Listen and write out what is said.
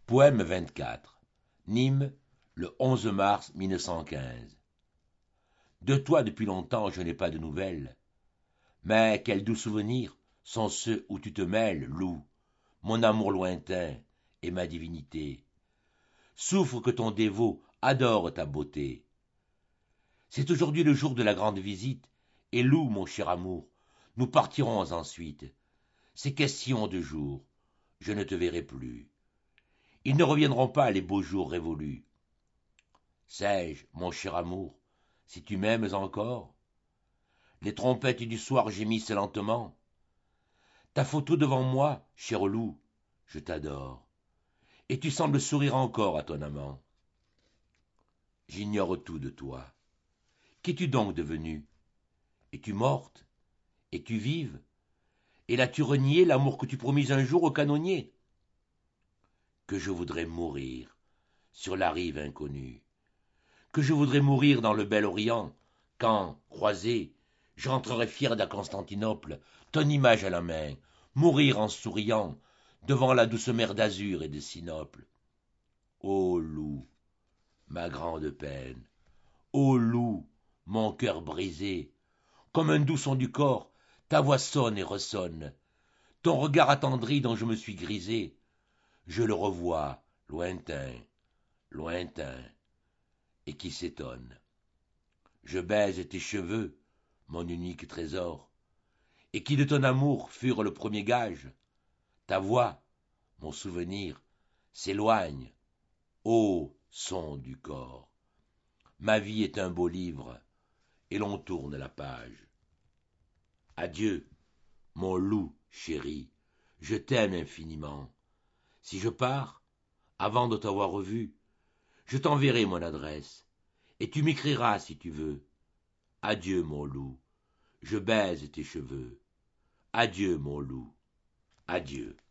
Poème 24. Nîmes, le 11 mars 1915. De toi depuis longtemps je n'ai pas de nouvelles, mais quels doux souvenirs sont ceux où tu te mêles, loup, mon amour lointain et ma divinité. Souffre que ton dévot adore ta beauté. C'est aujourd'hui le jour de la grande visite, et loup, mon cher amour, nous partirons ensuite. C'est question de jours, je ne te verrai plus. Ils ne reviendront pas les beaux jours révolus. Sais-je, mon cher amour, si tu m'aimes encore? Les trompettes du soir gémissent lentement. Ta photo devant moi, cher loup, je t'adore, et tu sembles sourire encore à ton amant. J'ignore tout de toi. Qu'es-tu donc devenue? Es-tu morte? Es-tu vive? Et l'as-tu renié l'amour que tu promis un jour au canonnier? Que je voudrais mourir sur la rive inconnue, que je voudrais mourir dans le bel Orient, quand, croisé, j'entrerai fier d'à Constantinople, ton image à la main, mourir en souriant, devant la douce mer d'azur et de Sinople. Ô loup, ma grande peine, ô loup, mon cœur brisé, comme un doux son du corps, ta voix sonne et ressonne, ton regard attendri dont je me suis grisé, je le revois, lointain, lointain, et qui s'étonne. Je baise tes cheveux, mon unique trésor, et qui de ton amour furent le premier gage. Ta voix, mon souvenir, s'éloigne, ô son du corps. Ma vie est un beau livre, et l'on tourne la page. Adieu, mon loup chéri, je t'aime infiniment. Si je pars, avant de t'avoir revu, je t'enverrai mon adresse, et tu m'écriras si tu veux. Adieu, mon loup, je baise tes cheveux. Adieu, mon loup, adieu.